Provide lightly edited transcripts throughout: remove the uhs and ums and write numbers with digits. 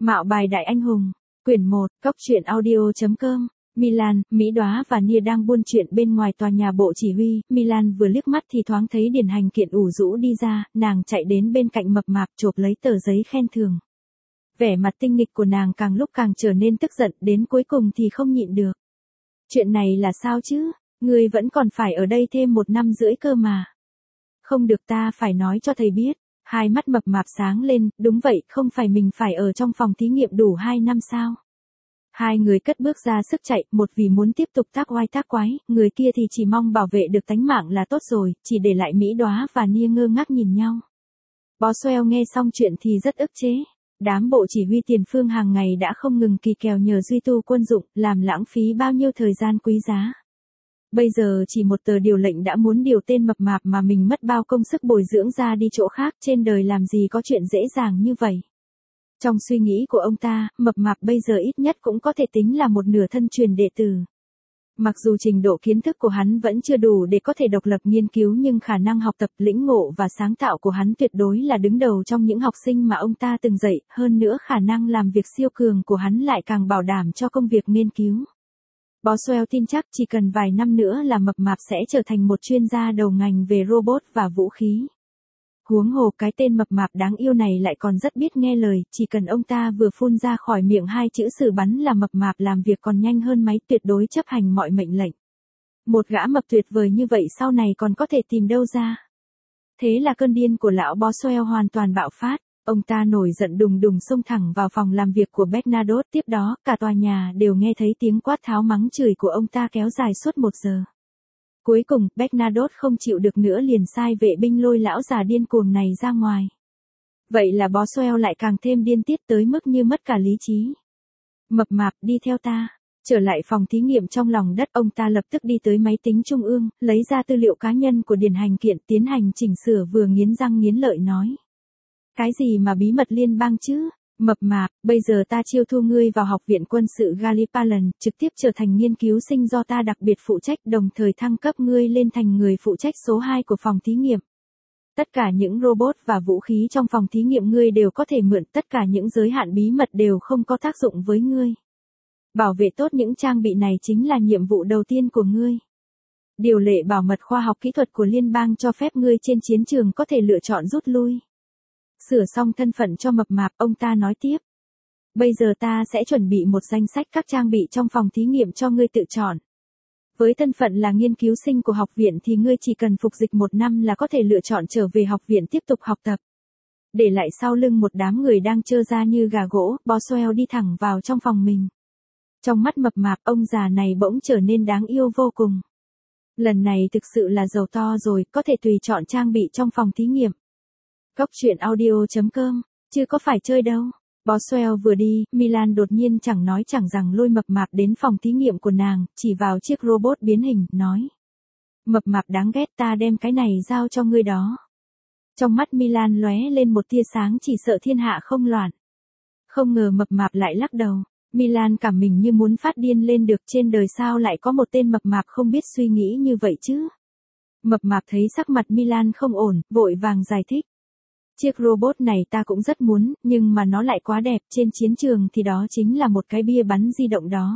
Mạo bài đại anh hùng. Quyển 1, Cóc truyện audio.com. Milan, Mỹ Đóa và Nia đang buôn chuyện bên ngoài tòa nhà bộ chỉ huy. Milan vừa liếc mắt thì thoáng thấy Điển Hành Kiện ủ rũ đi ra, nàng chạy đến bên cạnh mập mạp chộp lấy tờ giấy khen thưởng. Vẻ mặt tinh nghịch của nàng càng lúc càng trở nên tức giận, đến cuối cùng thì không nhịn được. Chuyện này là sao chứ? Ngươi vẫn còn phải ở đây thêm 1 năm rưỡi cơ mà. Không được, ta phải nói cho thầy biết. Hai mắt mập mạp sáng lên, đúng vậy, không phải mình phải ở trong phòng thí nghiệm đủ 2 năm sao? Hai người cất bước ra sức chạy, một vì muốn tiếp tục tác oai tác quái, người kia thì chỉ mong bảo vệ được tánh mạng là tốt rồi, chỉ để lại Mỹ Đóa và Nia ngơ ngác nhìn nhau. Boswell nghe xong chuyện thì rất ức chế. Đám bộ chỉ huy tiền phương hàng ngày đã không ngừng kỳ kèo nhờ duy tu quân dụng, làm lãng phí bao nhiêu thời gian quý giá. Bây giờ chỉ một tờ điều lệnh đã muốn điều tên mập mạp mà mình mất bao công sức bồi dưỡng ra đi chỗ khác, trên đời làm gì có chuyện dễ dàng như vậy. Trong suy nghĩ của ông ta, mập mạp bây giờ ít nhất cũng có thể tính là một nửa thân truyền đệ tử. Mặc dù trình độ kiến thức của hắn vẫn chưa đủ để có thể độc lập nghiên cứu, nhưng khả năng học tập, lĩnh ngộ và sáng tạo của hắn tuyệt đối là đứng đầu trong những học sinh mà ông ta từng dạy, hơn nữa khả năng làm việc siêu cường của hắn lại càng bảo đảm cho công việc nghiên cứu. Boswell tin chắc chỉ cần vài năm nữa là mập mạp sẽ trở thành một chuyên gia đầu ngành về robot và vũ khí. Huống hồ cái tên mập mạp đáng yêu này lại còn rất biết nghe lời, chỉ cần ông ta vừa phun ra khỏi miệng 2 chữ xử bắn là mập mạp làm việc còn nhanh hơn máy, tuyệt đối chấp hành mọi mệnh lệnh. Một gã mập tuyệt vời như vậy sau này còn có thể tìm đâu ra. Thế là cơn điên của lão Boswell hoàn toàn bạo phát. Ông ta nổi giận đùng đùng xông thẳng vào phòng làm việc của Bernadotte, tiếp đó cả tòa nhà đều nghe thấy tiếng quát tháo mắng chửi của ông ta kéo dài suốt 1 giờ. Cuối cùng, Bernadotte không chịu được nữa liền sai vệ binh lôi lão già điên cuồng này ra ngoài. Vậy là Boswell lại càng thêm điên tiết tới mức như mất cả lý trí. Mập mạp, đi theo ta. Trở lại phòng thí nghiệm trong lòng đất, ông ta lập tức đi tới máy tính trung ương, lấy ra tư liệu cá nhân của Điển Hành Kiện, tiến hành chỉnh sửa, vừa nghiến răng nghiến lợi nói. Cái gì mà bí mật liên bang chứ? Mập mạp, bây giờ ta chiêu thu ngươi vào học viện quân sự Gallipoli, trực tiếp trở thành nghiên cứu sinh do ta đặc biệt phụ trách, đồng thời thăng cấp ngươi lên thành người phụ trách số 2 của phòng thí nghiệm. Tất cả những robot và vũ khí trong phòng thí nghiệm ngươi đều có thể mượn, tất cả những giới hạn bí mật đều không có tác dụng với ngươi. Bảo vệ tốt những trang bị này chính là nhiệm vụ đầu tiên của ngươi. Điều lệ bảo mật khoa học kỹ thuật của liên bang cho phép ngươi trên chiến trường có thể lựa chọn rút lui. Sửa xong thân phận cho mập mạp, ông ta nói tiếp. Bây giờ ta sẽ chuẩn bị một danh sách các trang bị trong phòng thí nghiệm cho ngươi tự chọn. Với thân phận là nghiên cứu sinh của học viện thì ngươi chỉ cần phục dịch 1 năm là có thể lựa chọn trở về học viện tiếp tục học tập. Để lại sau lưng một đám người đang trơ ra như gà gỗ, Boswell đi thẳng vào trong phòng mình. Trong mắt mập mạp, ông già này bỗng trở nên đáng yêu vô cùng. Lần này thực sự là giàu to rồi, có thể tùy chọn trang bị trong phòng thí nghiệm. Cóc truyện audio.com, chứ có phải chơi đâu. Boswell vừa đi, Milan đột nhiên chẳng nói chẳng rằng lôi mập mạp đến phòng thí nghiệm của nàng, chỉ vào chiếc robot biến hình, nói. Mập mạp đáng ghét, ta đem cái này giao cho ngươi đó. Trong mắt Milan lóe lên một tia sáng, chỉ sợ thiên hạ không loạn. Không ngờ mập mạp lại lắc đầu. Milan cảm mình như muốn phát điên lên được, trên đời sao lại có một tên mập mạp không biết suy nghĩ như vậy chứ. Mập mạp thấy sắc mặt Milan không ổn, vội vàng giải thích. Chiếc robot này ta cũng rất muốn, nhưng mà nó lại quá đẹp, trên chiến trường thì đó chính là một cái bia bắn di động đó.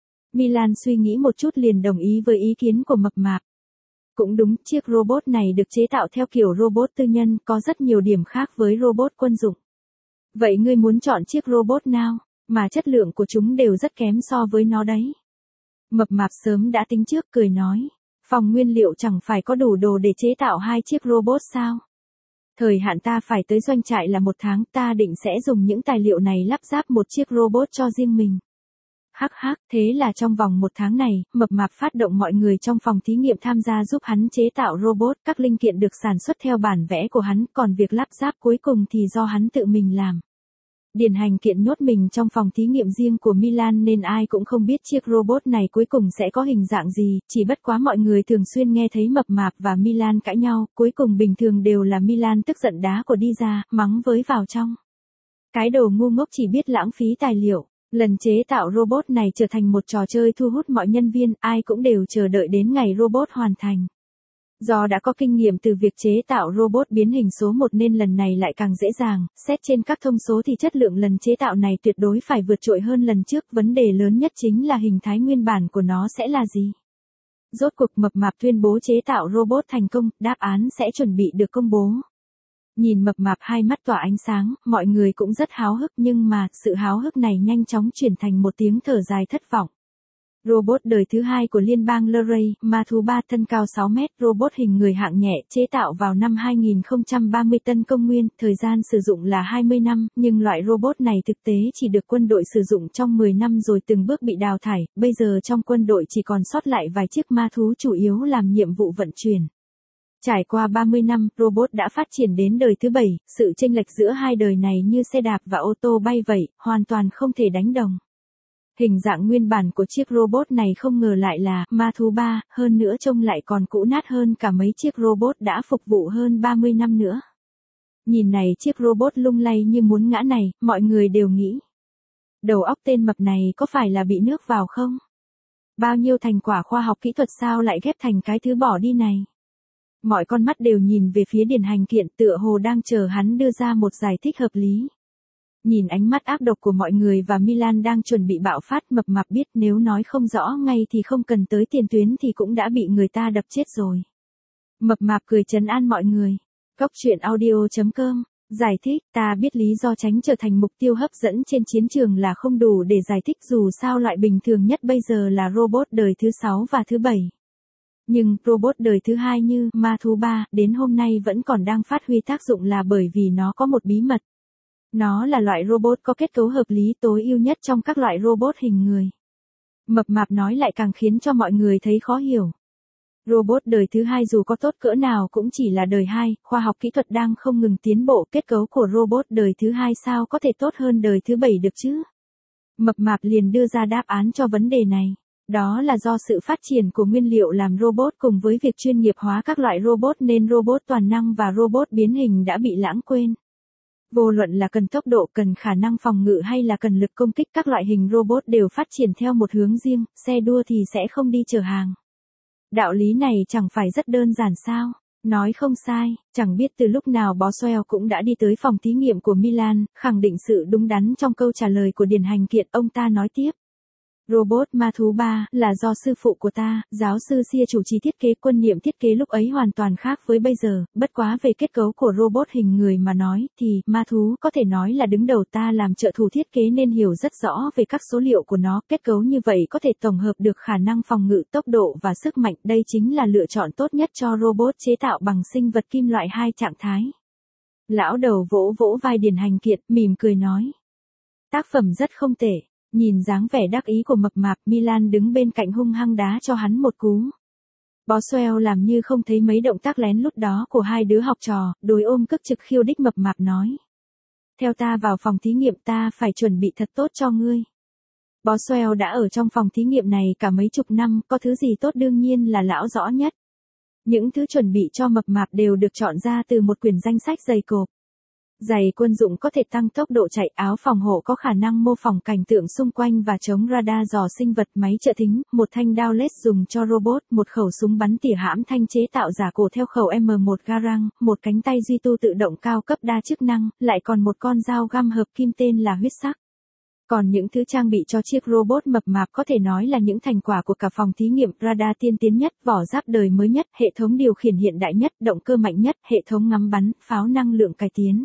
Milan suy nghĩ một chút liền đồng ý với ý kiến của mập mạp. Cũng đúng, chiếc robot này được chế tạo theo kiểu robot tư nhân, có rất nhiều điểm khác với robot quân dụng. Vậy ngươi muốn chọn chiếc robot nào, mà chất lượng của chúng đều rất kém so với nó đấy. Mập mạp sớm đã tính trước, cười nói. Phòng nguyên liệu chẳng phải có đủ đồ để chế tạo 2 chiếc robot sao? Thời hạn ta phải tới doanh trại là 1 tháng, ta định sẽ dùng những tài liệu này lắp ráp một chiếc robot cho riêng mình. Hắc hắc, thế là trong vòng 1 tháng này, mập mạp phát động mọi người trong phòng thí nghiệm tham gia giúp hắn chế tạo robot, các linh kiện được sản xuất theo bản vẽ của hắn, còn việc lắp ráp cuối cùng thì do hắn tự mình làm. Điển Hành Kiện nhốt mình trong phòng thí nghiệm riêng của Milan nên ai cũng không biết chiếc robot này cuối cùng sẽ có hình dạng gì, chỉ bất quá mọi người thường xuyên nghe thấy mập mạp và Milan cãi nhau, cuối cùng bình thường đều là Milan tức giận đá của đi ra, mắng với vào trong. Cái đồ ngu ngốc chỉ biết lãng phí tài liệu. Lần chế tạo robot này trở thành một trò chơi thu hút mọi nhân viên, ai cũng đều chờ đợi đến ngày robot hoàn thành. Do đã có kinh nghiệm từ việc chế tạo robot biến hình số 1 nên lần này lại càng dễ dàng, xét trên các thông số thì chất lượng lần chế tạo này tuyệt đối phải vượt trội hơn lần trước, vấn đề lớn nhất chính là hình thái nguyên bản của nó sẽ là gì. Rốt cuộc Mập Mạp tuyên bố chế tạo robot thành công, đáp án sẽ chuẩn bị được công bố. Nhìn Mập Mạp hai mắt tỏa ánh sáng, mọi người cũng rất háo hức nhưng mà, sự háo hức này nhanh chóng chuyển thành một tiếng thở dài thất vọng. Robot đời thứ hai của liên bang Luray, ma thú 3 thân cao 6 mét, robot hình người hạng nhẹ, chế tạo vào năm 2030 tân công nguyên, thời gian sử dụng là 20 năm, nhưng loại robot này thực tế chỉ được quân đội sử dụng trong 10 năm rồi từng bước bị đào thải, bây giờ trong quân đội chỉ còn sót lại vài chiếc ma thú chủ yếu làm nhiệm vụ vận chuyển. Trải qua 30 năm, robot đã phát triển đến đời thứ 7, sự chênh lệch giữa hai đời này như xe đạp và ô tô bay vậy, hoàn toàn không thể đánh đồng. Hình dạng nguyên bản của chiếc robot này không ngờ lại là ma thú 3, hơn nữa trông lại còn cũ nát hơn cả mấy chiếc robot đã phục vụ hơn 30 năm nữa. Nhìn này chiếc robot lung lay như muốn ngã này, mọi người đều nghĩ. Đầu óc tên mập này có phải là bị nước vào không? Bao nhiêu thành quả khoa học kỹ thuật sao lại ghép thành cái thứ bỏ đi này? Mọi con mắt đều nhìn về phía Điền Hành Kiện tựa hồ đang chờ hắn đưa ra một giải thích hợp lý. Nhìn ánh mắt ác độc của mọi người và Milan đang chuẩn bị bạo phát, Mập Mạp biết nếu nói không rõ ngay thì không cần tới tiền tuyến thì cũng đã bị người ta đập chết rồi. Mập Mạp cười trấn an mọi người. Góc truyện audio.com giải thích, ta biết lý do tránh trở thành mục tiêu hấp dẫn trên chiến trường là không đủ để giải thích dù sao loại bình thường nhất bây giờ là robot đời thứ 6 và thứ 7. Nhưng, robot đời thứ 2 như ma thú 3 đến hôm nay vẫn còn đang phát huy tác dụng là bởi vì nó có một bí mật. Nó là loại robot có kết cấu hợp lý tối ưu nhất trong các loại robot hình người. Mập Mạp nói lại càng khiến cho mọi người thấy khó hiểu. Robot đời thứ 2 dù có tốt cỡ nào cũng chỉ là đời 2, khoa học kỹ thuật đang không ngừng tiến bộ, kết cấu của robot đời thứ 2 sao có thể tốt hơn đời thứ 7 được chứ? Mập Mạp liền đưa ra đáp án cho vấn đề này. Đó là do sự phát triển của nguyên liệu làm robot cùng với việc chuyên nghiệp hóa các loại robot nên robot toàn năng và robot biến hình đã bị lãng quên. Vô luận là cần tốc độ, cần khả năng phòng ngự hay là cần lực công kích, các loại hình robot đều phát triển theo một hướng riêng, xe đua thì sẽ không đi chở hàng. Đạo lý này chẳng phải rất đơn giản sao? Nói không sai, chẳng biết từ lúc nào Boswell cũng đã đi tới phòng thí nghiệm của Milan, khẳng định sự đúng đắn trong câu trả lời của Điền Hành Kiện, ông ta nói tiếp. Robot ma thú 3 là do sư phụ của ta, giáo sư Sia chủ trì thiết kế, quan niệm thiết kế lúc ấy hoàn toàn khác với bây giờ, bất quá về kết cấu của robot hình người mà nói thì ma thú có thể nói là đứng đầu, ta làm trợ thủ thiết kế nên hiểu rất rõ về các số liệu của nó, kết cấu như vậy có thể tổng hợp được khả năng phòng ngự, tốc độ và sức mạnh, đây chính là lựa chọn tốt nhất cho robot chế tạo bằng sinh vật kim loại 2 trạng thái. Lão đầu vỗ vỗ vai Điền Hành Kiện, mỉm cười nói. Tác phẩm rất không tệ. Nhìn dáng vẻ đắc ý của Mập Mạp, Milan đứng bên cạnh hung hăng đá cho hắn một cú. Boswell làm như không thấy mấy động tác lén lút đó của hai đứa học trò, đối ôm cức trực khiêu đích Mập Mạp nói. Theo ta vào phòng thí nghiệm, ta phải chuẩn bị thật tốt cho ngươi. Boswell đã ở trong phòng thí nghiệm này cả mấy chục năm, có thứ gì tốt đương nhiên là lão rõ nhất. Những thứ chuẩn bị cho Mập Mạp đều được chọn ra từ một quyển danh sách dày cộp. Giày quân dụng có thể tăng tốc độ chạy, áo phòng hộ có khả năng mô phỏng cảnh tượng xung quanh và chống radar dò sinh vật, máy trợ thính, một thanh đao lết dùng cho robot, một khẩu súng bắn tỉa hãm thanh chế tạo giả cổ theo khẩu M1 Garand, một cánh tay duy tu tự động cao cấp đa chức năng, lại còn một con dao găm hợp kim tên là huyết sắc. Còn những thứ trang bị cho chiếc robot Mập Mạp có thể nói là những thành quả của cả phòng thí nghiệm, radar tiên tiến nhất, vỏ giáp đời mới nhất, hệ thống điều khiển hiện đại nhất, động cơ mạnh nhất, hệ thống ngắm bắn, pháo năng lượng cải tiến.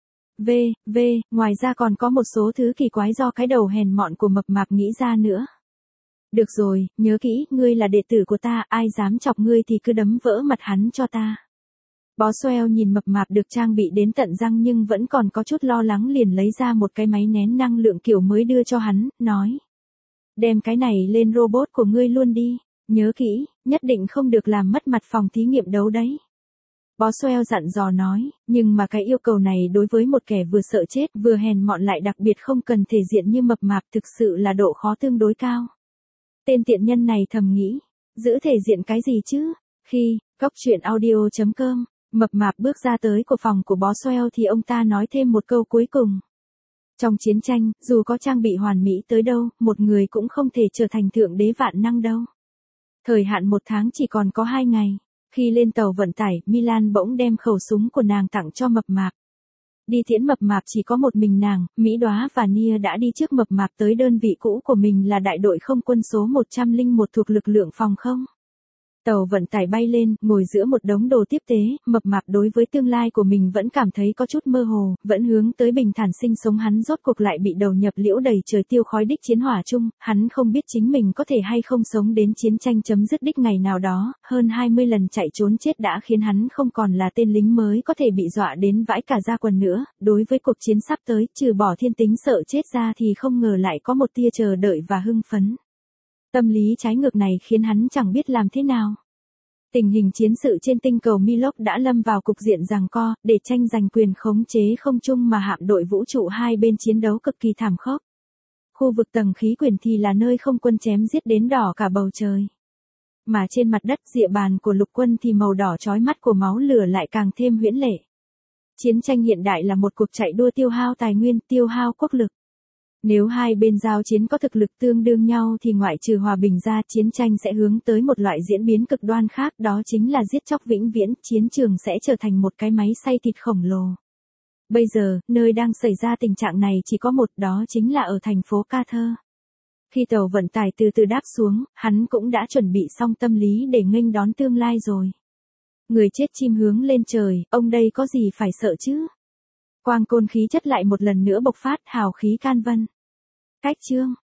Ngoài ra còn có một số thứ kỳ quái do cái đầu hèn mọn của Mập Mạp nghĩ ra nữa. Được rồi, nhớ kỹ, ngươi là đệ tử của ta, ai dám chọc ngươi thì cứ đấm vỡ mặt hắn cho ta. Boswell nhìn Mập Mạp được trang bị đến tận răng nhưng vẫn còn có chút lo lắng liền lấy ra một cái máy nén năng lượng kiểu mới đưa cho hắn, nói. Đem cái này lên robot của ngươi luôn đi, nhớ kỹ, nhất định không được làm mất mặt phòng thí nghiệm đấu đấy. Boswell dặn dò nói, nhưng mà cái yêu cầu này đối với một kẻ vừa sợ chết vừa hèn mọn lại đặc biệt không cần thể diện như Mập Mạp thực sự là độ khó tương đối cao. Tên tiện nhân này thầm nghĩ, giữ thể diện cái gì chứ? Khi, góc truyện audio.com, Mập Mạp bước ra tới của phòng của Boswell thì ông ta nói thêm một câu cuối cùng. Trong chiến tranh, dù có trang bị hoàn mỹ tới đâu, một người cũng không thể trở thành thượng đế vạn năng đâu. Thời hạn 1 tháng chỉ còn có 2 ngày. Khi lên tàu vận tải, Milan bỗng đem khẩu súng của nàng tặng cho Mập Mạp. Đi tiễn Mập Mạp chỉ có một mình nàng, Mỹ Đóa và Nia đã đi trước Mập Mạp tới đơn vị cũ của mình là đại đội không quân số 101 thuộc lực lượng phòng không. Tàu vận tải bay lên, ngồi giữa một đống đồ tiếp tế, Mập Mạp đối với tương lai của mình vẫn cảm thấy có chút mơ hồ, vẫn hướng tới bình thản sinh sống hắn rốt cuộc lại bị đầu nhập liễu đầy trời tiêu khói đích chiến hỏa chung, hắn không biết chính mình có thể hay không sống đến chiến tranh chấm dứt đích ngày nào đó, hơn 20 lần chạy trốn chết đã khiến hắn không còn là tên lính mới có thể bị dọa đến vãi cả da quần nữa, đối với cuộc chiến sắp tới, trừ bỏ thiên tính sợ chết ra thì không ngờ lại có một tia chờ đợi và hưng phấn. Tâm lý trái ngược này khiến hắn chẳng biết làm thế nào. Tình hình chiến sự trên tinh cầu Milok đã lâm vào cục diện giằng co, để tranh giành quyền khống chế không trung mà hạm đội vũ trụ hai bên chiến đấu cực kỳ thảm khốc. Khu vực tầng khí quyển thì là nơi không quân chém giết đến đỏ cả bầu trời. Mà trên mặt đất địa bàn của lục quân thì màu đỏ chói mắt của máu lửa lại càng thêm huyễn lệ. Chiến tranh hiện đại là một cuộc chạy đua tiêu hao tài nguyên, tiêu hao quốc lực. Nếu hai bên giao chiến có thực lực tương đương nhau thì ngoại trừ hòa bình ra, chiến tranh sẽ hướng tới một loại diễn biến cực đoan khác, đó chính là giết chóc vĩnh viễn, chiến trường sẽ trở thành một cái máy xay thịt khổng lồ. Bây giờ, nơi đang xảy ra tình trạng này chỉ có một, đó chính là ở thành phố Carter. Khi tàu vận tải từ từ đáp xuống, hắn cũng đã chuẩn bị xong tâm lý để nghênh đón tương lai rồi. Người chết chim hướng lên trời, ông đây có gì phải sợ chứ? Quang côn khí chất lại một lần nữa bộc phát, hào khí can vân. Cách chương